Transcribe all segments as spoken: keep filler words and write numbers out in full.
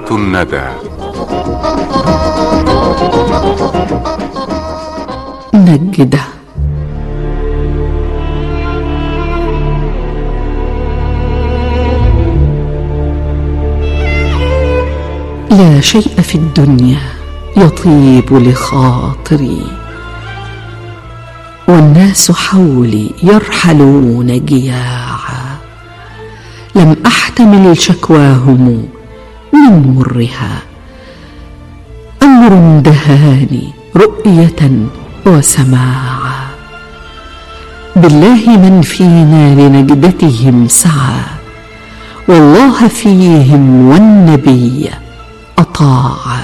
قطرات الندى. نجدة. لا شيء في الدنيا يطيب لخاطري، والناس حولي يرحلون جياعا، لم أحتمل شكواهم من مرها، أمر دهاني رؤية وسماعا. بالله من فينا لنجدتهم سعى، والله فيهم والنبي أطاعا.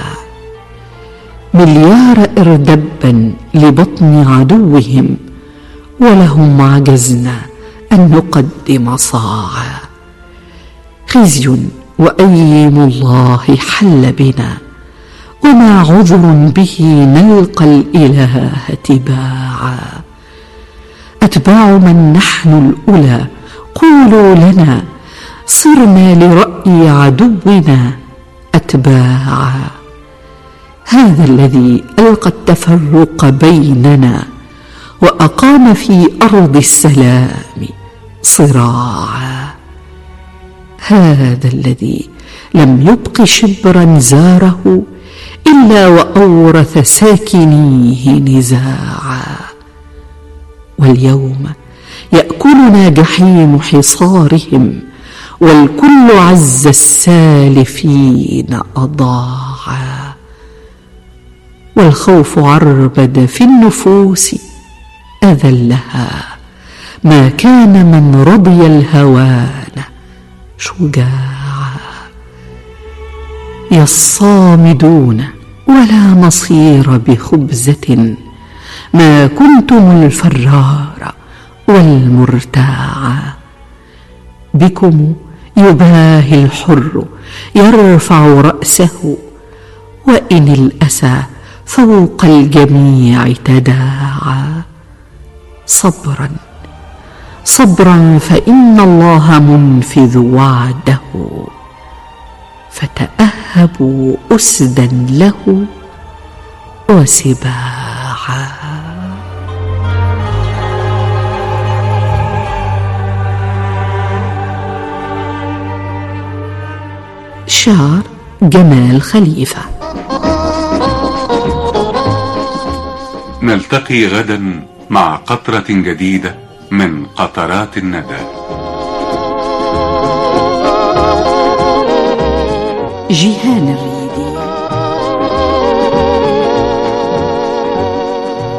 مليار إردبا لبطن عدوهم، ولهم عجزنا أن نقدم صاعا. خزي وأيم الله حل بنا، وما عذر به نلقى الإله تباعا. أتباع من نحن الأولى قولوا لنا، صرنا لرأي عدونا أتباعا. هذا الذي ألقى التفرق بيننا، وأقام في أرض السلام صراعا. هذا الذي لم يبق شبرا زاره، إلا وأورث ساكنيه نزاعا. واليوم يأكلنا جحيم حصارهم، والكل عز السالفين أضاعا. والخوف عربد في النفوس أذلها، ما كان من رضي الهوان شجاعا. يا الصامدون ولا مصير بخبزة، ما كنتم الفرار والمرتاعا. بكم يباهي الحر يرفع رأسه، وإن الأسى فوق الجميع تداعى. صبرا صبرا فإن الله منفذ وعده، فتأهبوا أسدا له وسباعا. شعر جمال خليفة. نلتقي غدا مع قطرة جديدة من قطرات الندى. جيهان الريح.